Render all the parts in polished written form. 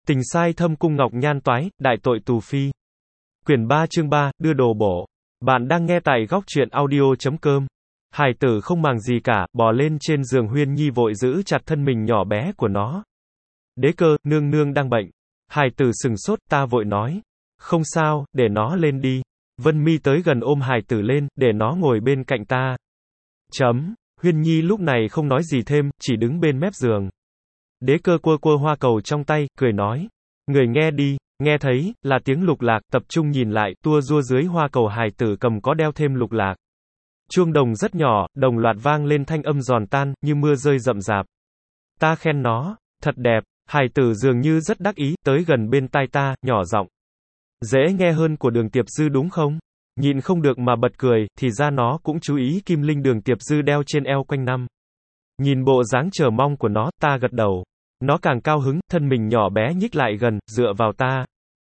Tình sai thâm cung ngọc nhan toái, đại tội tù phi. Quyển 3 chương 3, đưa đồ bổ. Bạn đang nghe tại góc truyện audio.com. Hải tử không màng gì cả, bò lên trên giường Huyên Nhi vội giữ chặt thân mình nhỏ bé của nó. Đế Cơ, nương nương đang bệnh. Hải tử sừng sốt, ta vội nói. Không sao, để nó lên đi. Vân Mi tới gần ôm Hải tử lên, để nó ngồi bên cạnh ta. Huyên Nhi lúc này không nói gì thêm, chỉ đứng bên mép giường. Đế Cơ quơ quơ hoa cầu trong tay, cười nói. Người nghe đi, nghe thấy, là tiếng lục lạc, tập trung nhìn lại, tua rua dưới hoa cầu Hải tử cầm có đeo thêm lục lạc. Chuông đồng rất nhỏ, đồng loạt vang lên thanh âm giòn tan, như mưa rơi rậm rạp. Ta khen nó, thật đẹp, Hải tử dường như rất đắc ý, tới gần bên tai ta, nhỏ giọng. Dễ nghe hơn của Đường Tiệp Dư đúng không? Nhịn không được mà bật cười, thì ra nó cũng chú ý kim linh Đường Tiệp Dư đeo trên eo quanh năm. Nhìn bộ dáng chờ mong của nó, ta gật đầu. Nó càng cao hứng, thân mình nhỏ bé nhích lại gần, dựa vào ta.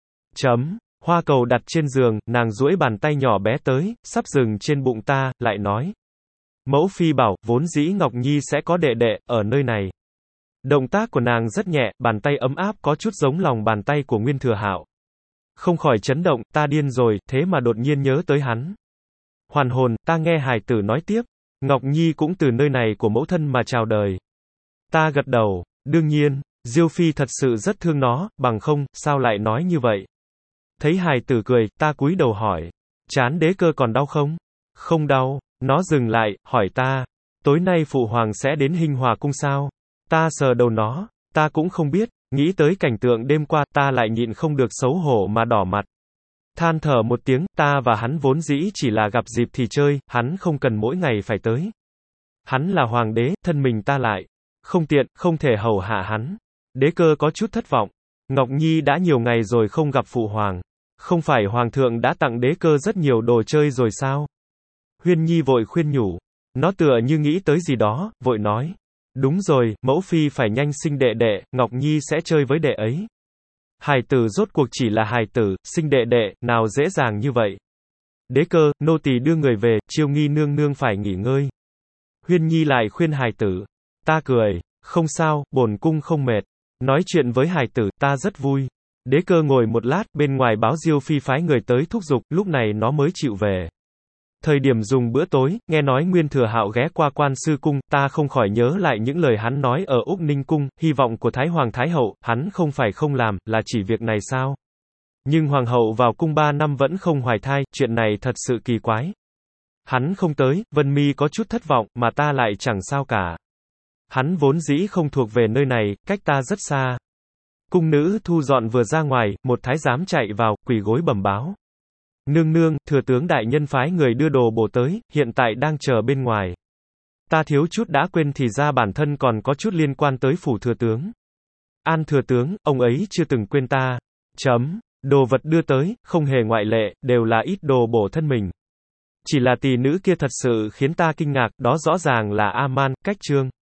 Hoa cầu đặt trên giường, nàng duỗi bàn tay nhỏ bé tới, sắp dừng trên bụng ta, lại nói. Mẫu phi bảo, vốn dĩ Ngọc Nhi sẽ có đệ đệ, ở nơi này. Động tác của nàng rất nhẹ, bàn tay ấm áp có chút giống lòng bàn tay của Nguyên Thừa Hạo. Không khỏi chấn động, ta điên rồi, thế mà đột nhiên nhớ tới hắn. Hoàn hồn, ta nghe Hải tử nói tiếp. Ngọc Nhi cũng từ nơi này của mẫu thân mà chào đời. Ta gật đầu, đương nhiên, Diêu Phi thật sự rất thương nó, bằng không, sao lại nói như vậy? Thấy Hải tử cười, ta cúi đầu hỏi. Trán Đế Cơ còn đau không? Không đau, nó dừng lại, hỏi ta. Tối nay Phụ Hoàng sẽ đến Hinh Hòa cung sao? Ta sờ đầu nó, ta cũng không biết, nghĩ tới cảnh tượng đêm qua, ta lại nhịn không được xấu hổ mà đỏ mặt. Than thở một tiếng, ta và hắn vốn dĩ chỉ là gặp dịp thì chơi, hắn không cần mỗi ngày phải tới. Hắn là hoàng đế, thân mình ta lại không tiện, không thể hầu hạ hắn. Đế Cơ có chút thất vọng. Ngọc Nhi đã nhiều ngày rồi không gặp Phụ Hoàng. Không phải Hoàng thượng đã tặng Đế Cơ rất nhiều đồ chơi rồi sao? Huyên Nhi vội khuyên nhủ. Nó tựa như nghĩ tới gì đó, vội nói. Đúng rồi, mẫu phi phải nhanh sinh đệ đệ, Ngọc Nhi sẽ chơi với đệ ấy. Hải tử rốt cuộc chỉ là hài tử, sinh đệ đệ, nào dễ dàng như vậy. Đế Cơ, nô tỳ đưa người về, Chiêu Nghi nương nương phải nghỉ ngơi. Huyên Nhi lại khuyên Hải tử. Ta cười, không sao, bổn cung không mệt. Nói chuyện với Hải tử, ta rất vui. Đế Cơ ngồi một lát, bên ngoài báo Diêu Phi phái người tới thúc giục, lúc này nó mới chịu về. Thời điểm dùng bữa tối, nghe nói Nguyên Thừa Hạo ghé qua Quan Sư cung, ta không khỏi nhớ lại những lời hắn nói ở Úc Ninh cung, hy vọng của Thái Hoàng Thái Hậu, hắn không phải không làm, là chỉ việc này sao? Nhưng Hoàng hậu vào cung 3 năm vẫn không hoài thai, chuyện này thật sự kỳ quái. Hắn không tới, Vân Mi có chút thất vọng, mà ta lại chẳng sao cả. Hắn vốn dĩ không thuộc về nơi này, cách ta rất xa. Cung nữ thu dọn vừa ra ngoài, một thái giám chạy vào, quỳ gối bẩm báo. Nương nương, thừa tướng đại nhân phái người đưa đồ bổ tới, hiện tại đang chờ bên ngoài. Ta thiếu chút đã quên thì ra bản thân còn có chút liên quan tới phủ thừa tướng. An thừa tướng, ông ấy chưa từng quên ta. Đồ vật đưa tới, không hề ngoại lệ, đều là ít đồ bổ thân mình. Chỉ là tỷ nữ kia thật sự khiến ta kinh ngạc, đó rõ ràng là A-man, Cách Trương.